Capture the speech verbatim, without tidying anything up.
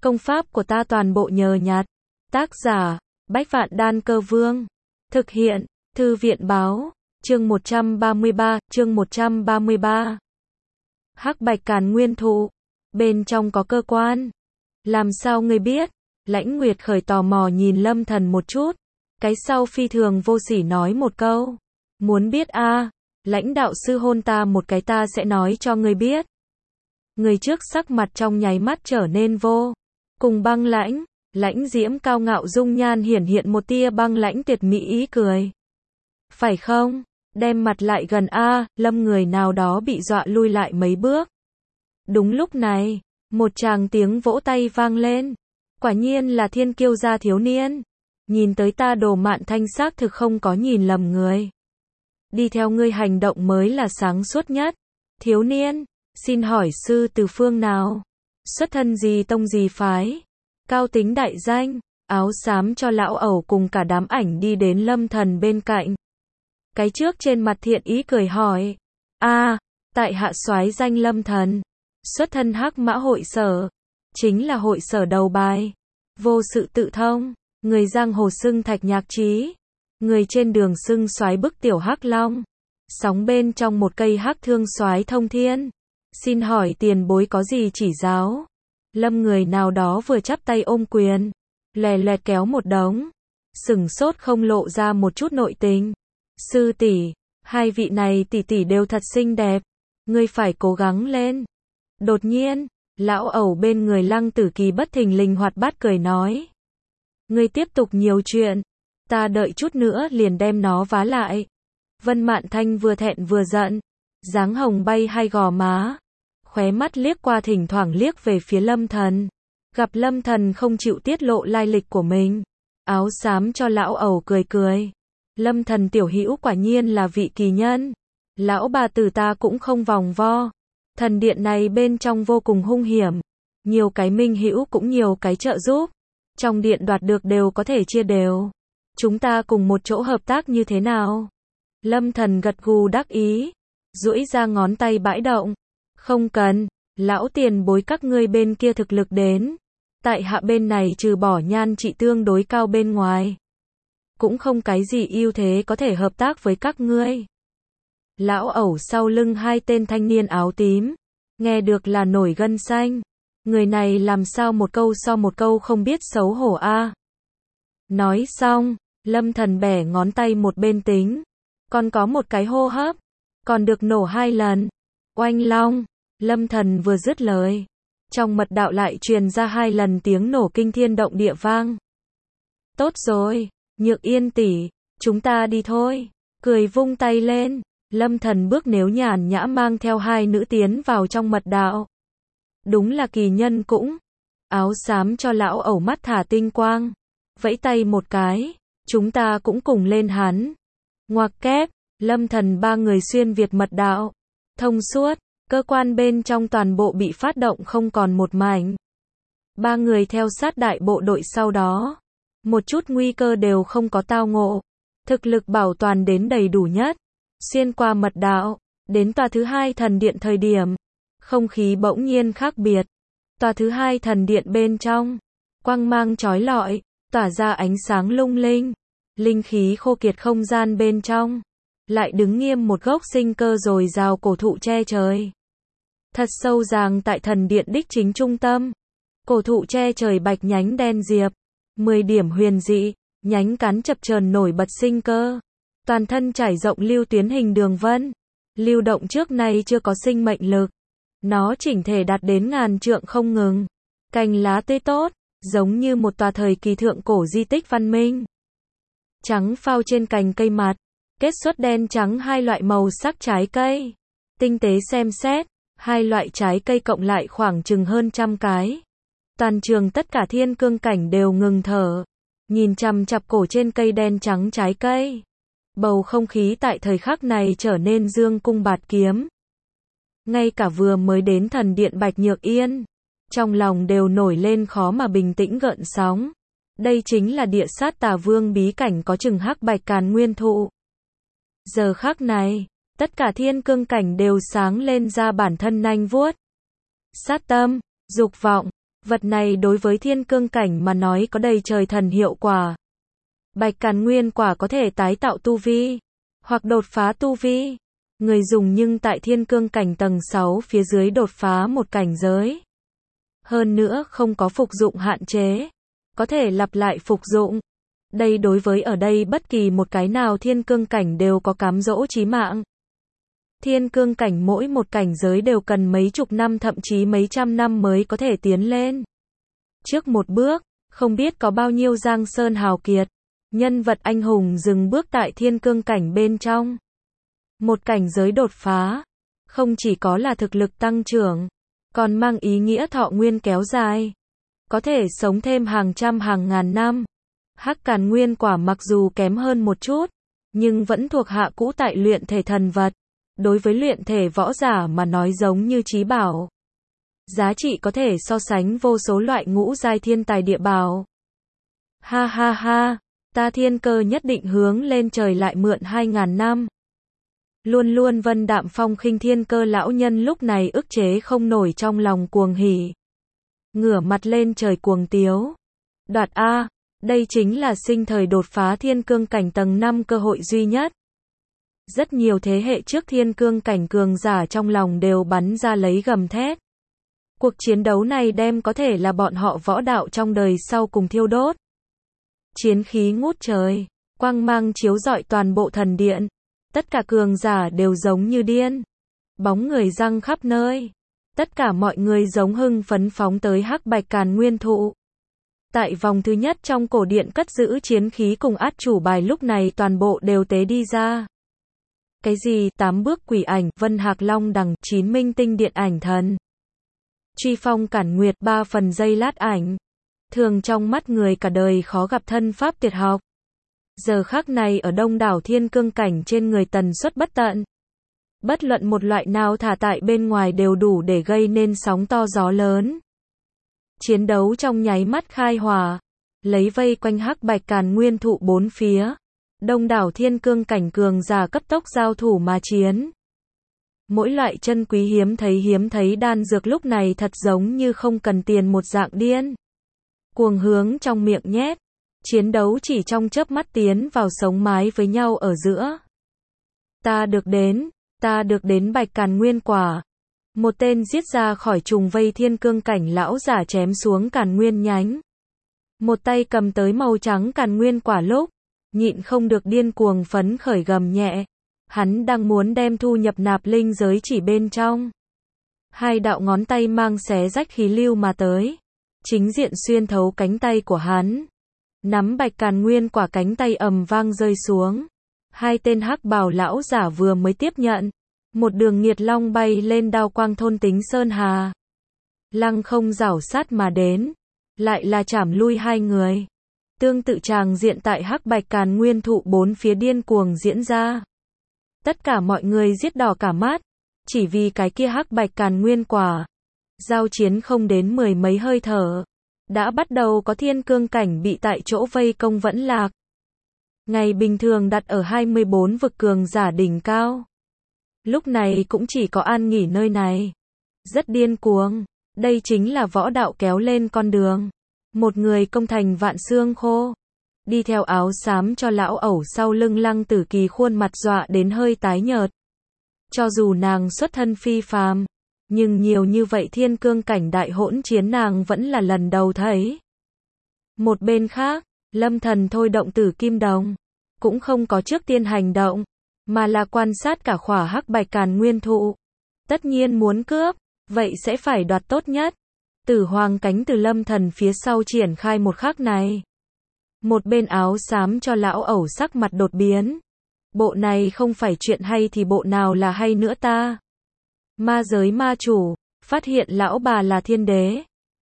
Công pháp của ta toàn bộ nhờ nhặt. Tác giả, Bách Vạn Đan Cơ Vương. Thực hiện, Thư viện Báo. Chương một trăm ba mươi ba, chương một trăm ba mươi ba. Hắc Bạch Càn Nguyên Thụ. Bên trong có cơ quan. Làm sao ngươi biết? Lãnh Nguyệt Khởi tò mò nhìn Lâm Thần một chút. Cái sau phi thường vô sỉ nói một câu. Muốn biết a à, lãnh đạo sư hôn ta một cái ta sẽ nói cho ngươi biết. Người trước sắc mặt trong nháy mắt trở nên vô cùng băng lãnh. Lãnh Diễm cao ngạo dung nhan hiển hiện một tia băng lãnh tuyệt mỹ ý cười. Phải không? Đem mặt lại gần a, Lâm người nào đó bị dọa lui lại mấy bước. Đúng lúc này, một tràng tiếng vỗ tay vang lên. Quả nhiên là thiên kiêu gia thiếu niên. Nhìn tới ta Đồ Mạn Thanh xác thực không có nhìn lầm người. Đi theo ngươi hành động mới là sáng suốt nhất. Thiếu niên, xin hỏi sư từ phương nào? Xuất thân gì tông gì phái? Cao tính đại danh, áo xám cho lão ẩu cùng cả đám ảnh đi đến Lâm Thần bên cạnh. Cái trước trên mặt thiện ý cười hỏi. a à, tại hạ soái danh Lâm Thần. Xuất thân Hắc Mã hội sở. Chính là hội sở đầu bài. Vô sự tự thông. Người giang hồ xưng Thạch Nhạc Trí. Người trên đường xưng soái bức tiểu Hắc Long. Sóng bên trong một cây hắc thương soái thông thiên. Xin hỏi tiền bối có gì chỉ giáo? Lâm người nào đó vừa chắp tay ôm quyền. Lè loẹt kéo một đống. Sừng sốt không lộ ra một chút nội tình. Sư tỷ, hai vị này tỷ tỷ đều thật xinh đẹp. Ngươi phải cố gắng lên. Đột nhiên, lão ẩu bên người Lăng Tử Kỳ bất thình lình hoạt bát cười nói. Ngươi tiếp tục nhiều chuyện. Ta đợi chút nữa liền đem nó vá lại. Vân Mạn Thanh vừa thẹn vừa giận. Dáng hồng bay hai gò má. Khóe mắt liếc qua thỉnh thoảng liếc về phía Lâm Thần. Gặp Lâm Thần không chịu tiết lộ lai lịch của mình. Áo xám cho lão ẩu cười cười. Lâm Thần tiểu hữu quả nhiên là vị kỳ nhân. Lão bà tử ta cũng không vòng vo. Thần điện này bên trong vô cùng hung hiểm. Nhiều cái minh hữu cũng nhiều cái trợ giúp. Trong điện đoạt được đều có thể chia đều. Chúng ta cùng một chỗ hợp tác như thế nào? Lâm Thần gật gù đắc ý. Duỗi ra ngón tay bãi động. Không cần, lão tiền bối các ngươi bên kia thực lực đến. Tại hạ bên này trừ bỏ nhan trị tương đối cao bên ngoài. Cũng không cái gì ưu thế có thể hợp tác với các ngươi. Lão ẩu sau lưng hai tên thanh niên áo tím. Nghe được là nổi gân xanh. Người này làm sao một câu so một câu không biết xấu hổ a. À. Nói xong, Lâm Thần bẻ ngón tay một bên tính. Còn có một cái hô hấp. Còn được nổ hai lần. Oanh long. Lâm Thần vừa dứt lời. Trong mật đạo lại truyền ra hai lần tiếng nổ kinh thiên động địa vang. Tốt rồi, Nhược Yên tỷ, chúng ta đi thôi. Cười vung tay lên. Lâm Thần bước nếu nhàn nhã mang theo hai nữ tiến vào trong mật đạo. Đúng là kỳ nhân cũng. Áo xám cho lão ẩu mắt thả tinh quang. Vẫy tay một cái. Chúng ta cũng cùng lên hắn. Ngoặc kép. Lâm Thần ba người xuyên việt mật đạo. Thông suốt. Cơ quan bên trong toàn bộ bị phát động không còn một mảnh. Ba người theo sát đại bộ đội sau đó. Một chút nguy cơ đều không có tao ngộ. Thực lực bảo toàn đến đầy đủ nhất. Xuyên qua mật đạo. Đến tòa thứ hai thần điện thời điểm. Không khí bỗng nhiên khác biệt. Tòa thứ hai thần điện bên trong. Quang mang chói lọi. Tỏa ra ánh sáng lung linh. Linh khí khô kiệt không gian bên trong. Lại đứng nghiêm một gốc sinh cơ dồi dào cổ thụ che trời. Thật sâu ràng tại thần điện đích chính trung tâm. Cổ thụ che trời bạch nhánh đen diệp. Mười điểm huyền dị. Nhánh cán chập chờn nổi bật sinh cơ. Toàn thân trải rộng lưu tuyến hình đường vân. Lưu động trước nay chưa có sinh mệnh lực. Nó chỉnh thể đạt đến ngàn trượng không ngừng. Cành lá tươi tốt. Giống như một tòa thời kỳ thượng cổ di tích văn minh. Trắng phao trên cành cây mặt. Kết xuất đen trắng hai loại màu sắc trái cây. Tinh tế xem xét. Hai loại trái cây cộng lại khoảng chừng hơn trăm cái. Toàn trường tất cả thiên cương cảnh đều ngừng thở. Nhìn chằm chặp cổ trên cây đen trắng trái cây. Bầu không khí tại thời khắc này trở nên dương cung bạt kiếm. Ngay cả vừa mới đến thần điện Bạch Nhược Yên. Trong lòng đều nổi lên khó mà bình tĩnh gợn sóng. Đây chính là địa sát tà vương bí cảnh có chừng Hắc Bạch Càn Nguyên Thụ. Giờ khắc này. Tất cả thiên cương cảnh đều sáng lên ra bản thân nanh vuốt. Sát tâm, dục vọng, Vật này đối với thiên cương cảnh mà nói có đầy trời thần hiệu quả. Bạch Càn Nguyên quả có thể tái tạo tu vi, hoặc đột phá tu vi. Người dùng nhưng tại thiên cương cảnh tầng sáu phía dưới đột phá một cảnh giới. Hơn nữa không có phục dụng hạn chế, có thể lặp lại phục dụng. Đây đối với ở đây bất kỳ một cái nào thiên cương cảnh đều có cám dỗ chí mạng. Thiên cương cảnh mỗi một cảnh giới đều cần mấy chục năm thậm chí mấy trăm năm mới có thể tiến lên. Trước một bước, không biết có bao nhiêu giang sơn hào kiệt, nhân vật anh hùng dừng bước tại thiên cương cảnh bên trong. Một cảnh giới đột phá, không chỉ có là thực lực tăng trưởng, còn mang ý nghĩa thọ nguyên kéo dài. Có thể sống thêm hàng trăm hàng ngàn năm. Hắc Càn Nguyên quả mặc dù kém hơn một chút, nhưng vẫn thuộc hạ cũ tại luyện thể thần vật. Đối với luyện thể võ giả mà nói giống như trí bảo. Giá trị có thể so sánh vô số loại ngũ giai thiên tài địa bảo. Ha ha ha, ta thiên cơ nhất định hướng lên trời lại mượn hai ngàn năm. Luôn luôn vân đạm phong khinh thiên cơ lão nhân lúc này ức chế không nổi trong lòng cuồng hỉ. Ngửa mặt lên trời cuồng tiếu. Đoạt A, đây chính là sinh thời đột phá thiên cương cảnh tầng năm cơ hội duy nhất. Rất nhiều thế hệ trước thiên cương cảnh cường giả trong lòng đều bắn ra lấy gầm thét. Cuộc chiến đấu này đem có thể là bọn họ võ đạo trong đời sau cùng thiêu đốt. Chiến khí ngút trời, quang mang chiếu rọi toàn bộ thần điện. Tất cả cường giả đều giống như điên. Bóng người răng khắp nơi. Tất cả mọi người giống hưng phấn phóng tới Hắc Bạch Càn Nguyên thụ. Tại vòng thứ nhất trong cổ điện cất giữ chiến khí cùng át chủ bài lúc này toàn bộ đều tế đi ra. Cái gì, tám bước quỷ ảnh, vân hạc long đằng, chín minh tinh điện ảnh thần. Truy phong cản nguyệt, ba phần giây lát ảnh. Thường trong mắt người cả đời khó gặp thân pháp tuyệt học. Giờ khắc này ở đông đảo thiên cương cảnh trên người tần suất bất tận. Bất luận một loại nào thả tại bên ngoài đều đủ để gây nên sóng to gió lớn. Chiến đấu trong nháy mắt khai hỏa, lấy vây quanh Hắc Bạch Càn Nguyên thụ bốn phía. Đông đảo thiên cương cảnh cường giả cấp tốc giao thủ mà chiến. Mỗi loại chân quý hiếm thấy hiếm thấy đan dược lúc này thật giống như không cần tiền một dạng điên. Cuồng hướng trong miệng nhét. Chiến đấu chỉ trong chớp mắt tiến vào sống mái với nhau ở giữa. Ta được đến, ta được đến Bạch Càn Nguyên quả. Một tên giết ra khỏi trùng vây thiên cương cảnh lão giả chém xuống Càn Nguyên nhánh. Một tay cầm tới màu trắng Càn Nguyên quả lúc, nhịn không được điên cuồng phấn khởi gầm nhẹ. Hắn đang muốn đem thu nhập nạp linh giới chỉ bên trong. Hai đạo ngón tay mang xé rách khí lưu mà tới. Chính diện xuyên thấu cánh tay của hắn. Nắm Bạch Càn Nguyên quả cánh tay ầm vang rơi xuống. Hai tên hắc bào lão giả vừa mới tiếp nhận. Một đường nghiệt long bay lên đao quang thôn tính sơn hà. Lăng không rảo sát mà đến. Lại là chảm lui hai người. Tương tự tràng diện tại Hắc Bạch Càn Nguyên thụ bốn phía điên cuồng diễn ra. Tất cả mọi người giết đỏ cả mắt. Chỉ vì cái kia Hắc Bạch Càn Nguyên quả. Giao chiến không đến mười mấy hơi thở. Đã bắt đầu có thiên cương cảnh bị tại chỗ vây công vẫn lạc. Ngày bình thường đặt ở hai mươi bốn vực cường giả đỉnh cao. Lúc này cũng chỉ có an nghỉ nơi này. Rất điên cuồng. Đây chính là võ đạo kéo lên con đường. Một người công thành vạn xương khô. Đi theo áo xám cho lão ẩu sau lưng Lăng Tử Kỳ khuôn mặt dọa đến hơi tái nhợt. Cho dù nàng xuất thân phi phàm, nhưng nhiều như vậy thiên cương cảnh đại hỗn chiến nàng vẫn là lần đầu thấy. Một bên khác, Lâm Thần thôi động Tử Kim Đồng, cũng không có trước tiên hành động, mà là quan sát cả khỏa Hắc Bạch Càn Nguyên thụ. Tất nhiên muốn cướp, vậy sẽ phải đoạt tốt nhất. Tử Hoàng cánh từ Lâm Thần phía sau triển khai một khắc này. Một bên áo xám cho lão ẩu sắc mặt đột biến. Bộ này không phải chuyện hay thì bộ nào là hay nữa ta? Ma giới ma chủ, phát hiện lão bà là thiên đế.